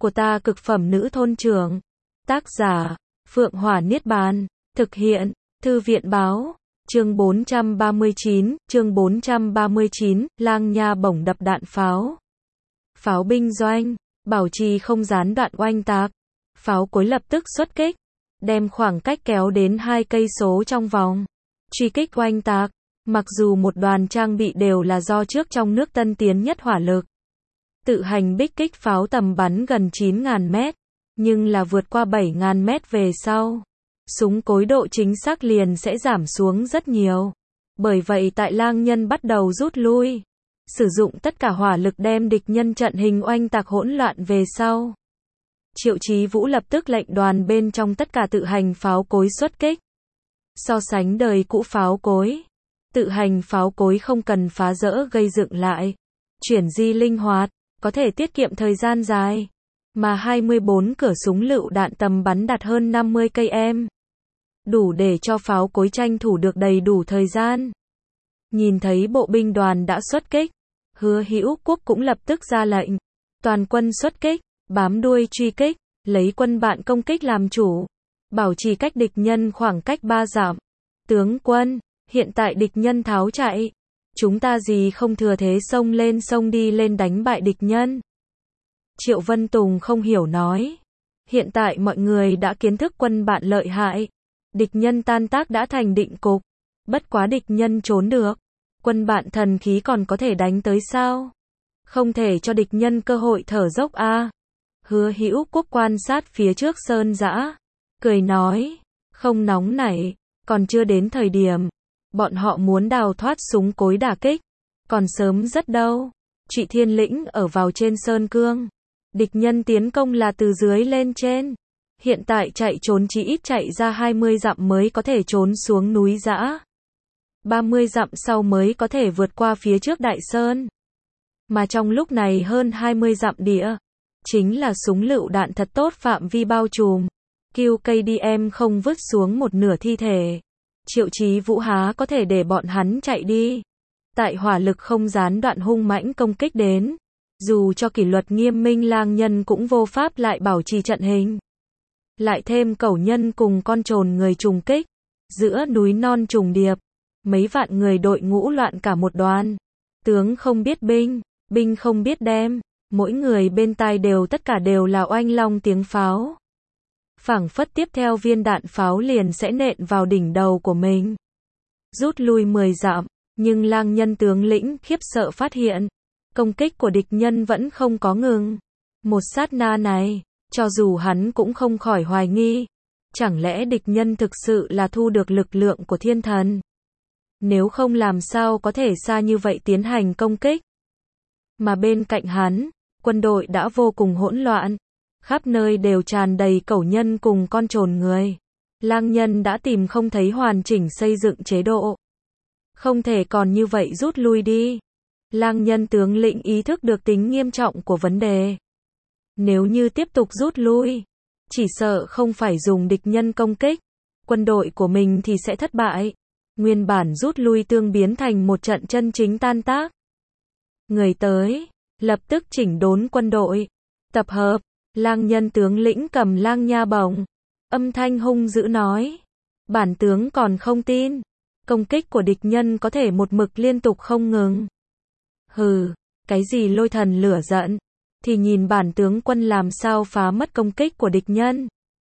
của ta cực phẩm nữ thôn trưởng. Tác giả, Phượng Hỏa Niết Bàn. Thực hiện, Thư viện báo. Chương 439, Lang Nha bổng đập đạn pháo. Pháo binh doanh, bảo trì không gián đoạn oanh tạc. Pháo cối lập tức xuất kích, đem khoảng cách kéo đến 2 cây số trong vòng. Truy kích oanh tạc, mặc dù một đoàn trang bị đều là do trước trong nước tân tiến nhất hỏa lực. Tự hành bích kích pháo tầm bắn gần 9.000 mét, nhưng là vượt qua 7.000 mét về sau, súng cối độ chính xác liền sẽ giảm xuống rất nhiều. Bởi vậy tại Lang Nhân bắt đầu rút lui, sử dụng tất cả hỏa lực đem địch nhân trận hình oanh tạc hỗn loạn về sau. Triệu Chí Vũ lập tức lệnh đoàn bên trong tất cả tự hành pháo cối xuất kích. So sánh đời cũ pháo cối, tự hành pháo cối không cần phá rỡ gây dựng lại, chuyển di linh hoạt, có thể tiết kiệm thời gian dài. Mà 24 cửa súng lựu đạn tầm bắn đạt hơn 50 km, đủ để cho pháo cối tranh thủ được đầy đủ thời gian. Nhìn thấy bộ binh đoàn đã xuất kích, Hứa Hữu Quốc cũng lập tức ra lệnh, toàn quân xuất kích, bám đuôi truy kích, lấy quân bạn công kích làm chủ, bảo trì cách địch nhân khoảng cách 3 dặm. Tướng quân, hiện tại địch nhân tháo chạy, chúng ta gì không thừa thế xông đi lên đánh bại địch nhân. Triệu Vân Tùng không hiểu nói, hiện tại mọi người đã kiến thức quân bạn lợi hại, địch nhân tan tác đã thành định cục, bất quá địch nhân trốn được, quân bạn thần khí còn có thể đánh tới sao? Không thể cho địch nhân cơ hội thở dốc a. Hứa Hữu Quốc quan sát phía trước sơn dã, cười nói, không nóng nảy, còn chưa đến thời điểm, bọn họ muốn đào thoát súng cối đả kích, còn sớm rất đâu. Trụy Thiên Lĩnh ở vào trên sơn cương, địch nhân tiến công là từ dưới lên trên, hiện tại chạy trốn chỉ ít chạy ra 20 dặm mới có thể trốn xuống núi dã, 30 dặm sau mới có thể vượt qua phía trước đại sơn. Mà trong lúc này hơn 20 dặm địa, chính là súng lựu đạn thật tốt phạm vi bao trùm, QKDM không vứt xuống một nửa thi thể. Triệu Chí Vũ há có thể để bọn hắn chạy đi. Tại hỏa lực không gián đoạn hung mãnh công kích đến, dù cho kỷ luật nghiêm minh Lang Nhân cũng vô pháp lại bảo trì trận hình. Lại thêm cẩu nhân cùng con trồn người trùng kích, giữa núi non trùng điệp, mấy vạn người đội ngũ loạn cả một đoàn. Tướng không biết binh, binh không biết đem, mỗi người bên tai tất cả đều là oanh long tiếng pháo. Phảng phất tiếp theo viên đạn pháo liền sẽ nện vào đỉnh đầu của mình. Rút lui 10 dặm, nhưng Lang Nhân tướng lĩnh khiếp sợ phát hiện, công kích của địch nhân vẫn không có ngừng. Một sát na này, cho dù hắn cũng không khỏi hoài nghi, chẳng lẽ địch nhân thực sự là thu được lực lượng của thiên thần? Nếu không làm sao có thể xa như vậy tiến hành công kích? Mà bên cạnh hắn, quân đội đã vô cùng hỗn loạn, khắp nơi đều tràn đầy cẩu nhân cùng con trồn người. Lang Nhân đã tìm không thấy hoàn chỉnh xây dựng chế độ. Không thể còn như vậy rút lui đi. Lang Nhân tướng lĩnh ý thức được tính nghiêm trọng của vấn đề. Nếu như tiếp tục rút lui, chỉ sợ không phải dùng địch nhân công kích, quân đội của mình thì sẽ thất bại. Nguyên bản rút lui tương biến thành một trận chân chính tan tác. Người tới, lập tức chỉnh đốn quân đội, tập hợp. Lang Nhân tướng lĩnh cầm Lang Nha bổng, âm thanh hung dữ nói, bản tướng còn không tin, công kích của địch nhân có thể một mực liên tục không ngừng. Hừ, cái gì lôi thần lửa giận, thì nhìn bản tướng quân làm sao phá mất công kích của địch nhân.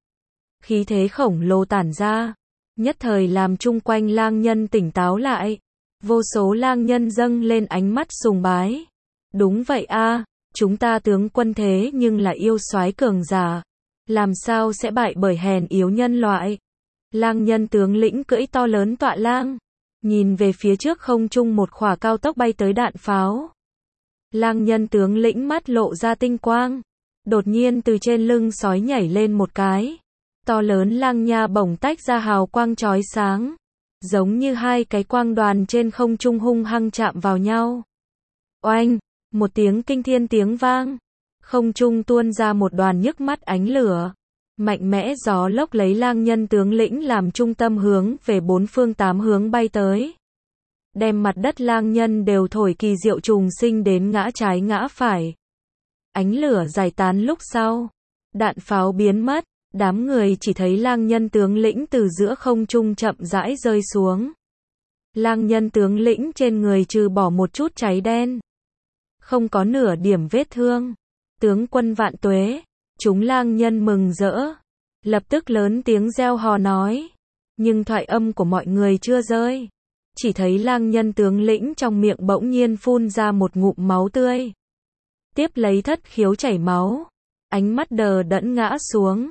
Khí thế khổng lồ tản ra, nhất thời làm chung quanh Lang Nhân tỉnh táo lại, vô số Lang Nhân dâng lên ánh mắt sùng bái. Đúng vậy a. Chúng ta tướng quân thế nhưng là yêu soái cường giả, làm sao sẽ bại bởi hèn yếu nhân loại. Lang Nhân tướng lĩnh cưỡi to lớn tọa lang, nhìn về phía trước không trung một khỏa cao tốc bay tới đạn pháo. Lang Nhân tướng lĩnh mắt lộ ra tinh quang, đột nhiên từ trên lưng sói nhảy lên một cái, to lớn Lang Nha bổng tách ra hào quang chói sáng, giống như 2 cái quang đoàn trên không trung hung hăng chạm vào nhau. Oanh! Một tiếng kinh thiên tiếng vang, không trung tuôn ra một đoàn nhức mắt ánh lửa, mạnh mẽ gió lốc lấy Lang Nhân tướng lĩnh làm trung tâm hướng về 4 phương 8 hướng bay tới, đem mặt đất Lang Nhân đều thổi kỳ diệu trùng sinh đến ngã trái ngã phải. Ánh lửa giải tán lúc sau, đạn pháo biến mất, đám người chỉ thấy lang nhân tướng lĩnh từ giữa không trung chậm rãi rơi xuống. Lang nhân tướng lĩnh trên người trừ bỏ một chút cháy đen, không có nửa điểm vết thương. Tướng quân vạn tuế, chúng lang nhân mừng rỡ, lập tức lớn tiếng reo hò nói. Nhưng thoại âm của mọi người chưa rơi, chỉ thấy lang nhân tướng lĩnh trong miệng bỗng nhiên phun ra một ngụm máu tươi. Tiếp lấy thất khiếu chảy máu, ánh mắt đờ đẫn ngã xuống.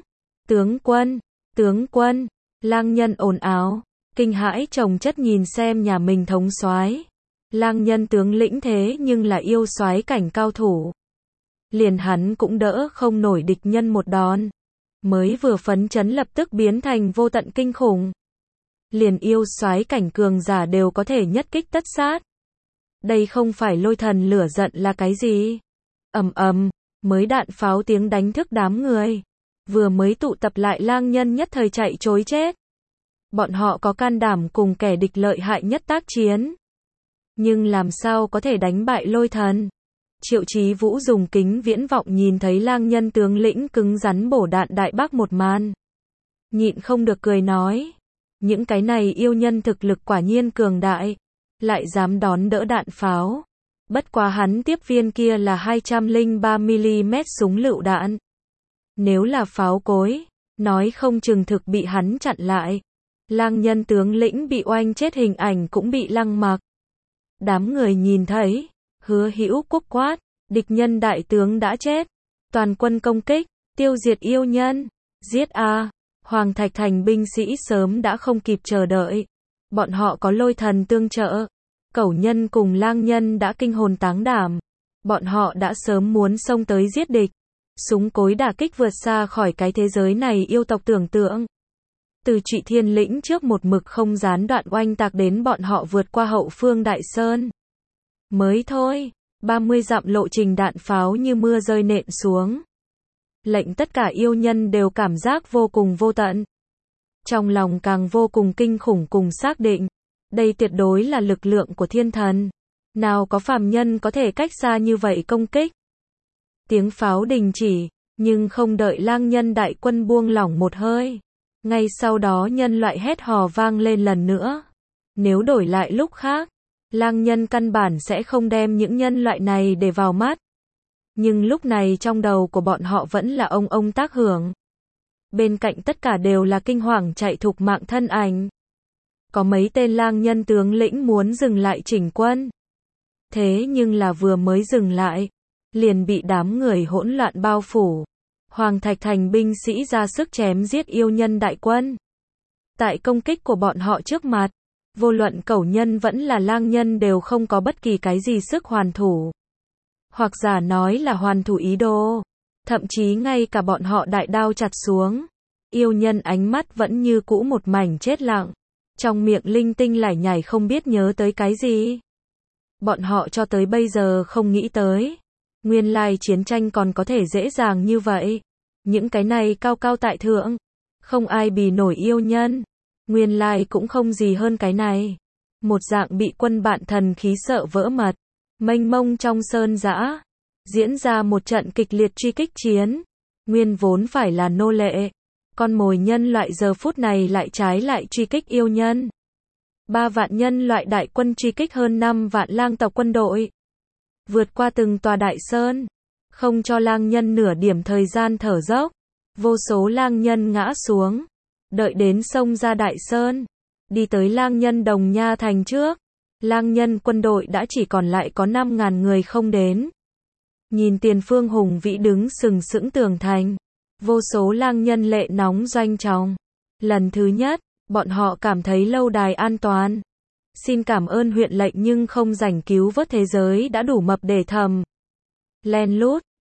Tướng quân, lang nhân ồn ào, kinh hãi chồng chất nhìn xem nhà mình thống soái. Lang nhân tướng lĩnh thế nhưng là yêu soái cảnh cao thủ. Liền hắn cũng đỡ không nổi địch nhân một đòn. Mới vừa phấn chấn lập tức biến thành vô tận kinh khủng. Liền yêu soái cảnh cường giả đều có thể nhất kích tất sát. Đây không phải lôi thần lửa giận là cái gì? Ầm ầm, mới đạn pháo tiếng đánh thức đám người. Vừa mới tụ tập lại lang nhân nhất thời chạy trối chết. Bọn họ có can đảm cùng kẻ địch lợi hại nhất tác chiến. Nhưng làm sao có thể đánh bại lôi thần? Triệu Chí Vũ dùng kính viễn vọng nhìn thấy lang nhân tướng lĩnh cứng rắn bổ đạn đại bác một màn. Nhịn không được cười nói. Những cái này yêu nhân thực lực quả nhiên cường đại. Lại dám đón đỡ đạn pháo. Bất quá hắn tiếp viên kia là 203mm súng lựu đạn. Nếu là pháo cối, nói không chừng thực bị hắn chặn lại. Lang nhân tướng lĩnh bị oanh chết hình ảnh cũng bị lăng mặc. Đám người nhìn thấy, Hứa Hữu Quốc quát, địch nhân đại tướng đã chết. Toàn quân công kích, tiêu diệt yêu nhân. Giết a! Hoàng Thạch Thành binh sĩ sớm đã không kịp chờ đợi. Bọn họ có lôi thần tương trợ. Cẩu nhân cùng lang nhân đã kinh hồn táng đảm. Bọn họ đã sớm muốn xông tới giết địch. Súng cối đả kích vượt xa khỏi cái thế giới này yêu tộc tưởng tượng. Từ Trụy Thiên lĩnh trước một mực không gián đoạn oanh tạc đến bọn họ vượt qua hậu phương Đại Sơn. Mới thôi, 30 dặm lộ trình đạn pháo như mưa rơi nện xuống. Lệnh tất cả yêu nhân đều cảm giác vô cùng vô tận. Trong lòng càng vô cùng kinh khủng cùng xác định. Đây tuyệt đối là lực lượng của thiên thần. Nào có phàm nhân có thể cách xa như vậy công kích. Tiếng pháo đình chỉ, nhưng không đợi lang nhân đại quân buông lỏng một hơi. Ngay sau đó nhân loại hét hò vang lên lần nữa. Nếu đổi lại lúc khác, lang nhân căn bản sẽ không đem những nhân loại này để vào mắt. Nhưng lúc này trong đầu của bọn họ vẫn là ông tác hưởng. Bên cạnh tất cả đều là kinh hoàng chạy thục mạng thân ảnh. Có mấy tên lang nhân tướng lĩnh muốn dừng lại chỉnh quân. Thế nhưng là vừa mới dừng lại, liền bị đám người hỗn loạn bao phủ. Hoàng Thạch Thành binh sĩ ra sức chém giết yêu nhân đại quân. Tại công kích của bọn họ trước mặt, vô luận cẩu nhân vẫn là lang nhân đều không có bất kỳ cái gì sức hoàn thủ. Hoặc giả nói là hoàn thủ ý đồ. Thậm chí ngay cả bọn họ đại đao chặt xuống. Yêu nhân ánh mắt vẫn như cũ một mảnh chết lặng. Trong miệng linh tinh lải nhải không biết nhớ tới cái gì. Bọn họ cho tới bây giờ không nghĩ tới. Nguyên lai chiến tranh còn có thể dễ dàng như vậy. Những cái này cao cao tại thượng. Không ai bì nổi yêu nhân. Nguyên lai cũng không gì hơn cái này. Một dạng bị quân bạn thần khí sợ vỡ mật. Mênh mông trong sơn dã. Diễn ra một trận kịch liệt truy kích chiến. Nguyên vốn phải là nô lệ. Con mồi nhân loại giờ phút này lại trái lại truy kích yêu nhân. 3 vạn nhân loại đại quân truy kích hơn 5 vạn lang tộc quân đội. Vượt qua từng tòa đại sơn. Không cho lang nhân nửa điểm thời gian thở dốc. Vô số lang nhân ngã xuống. Đợi đến sông ra đại sơn. Đi tới lang nhân Đồng Nha thành trước. Lang nhân quân đội đã chỉ còn lại có 5.000 người không đến. Nhìn tiền phương hùng vĩ đứng sừng sững tường thành. Vô số lang nhân lệ nóng doanh trọng. Lần thứ nhất, bọn họ cảm thấy lâu đài an toàn. Xin cảm ơn huyện lệnh nhưng không rảnh cứu vớt thế giới đã đủ mập để thầm. Len lút,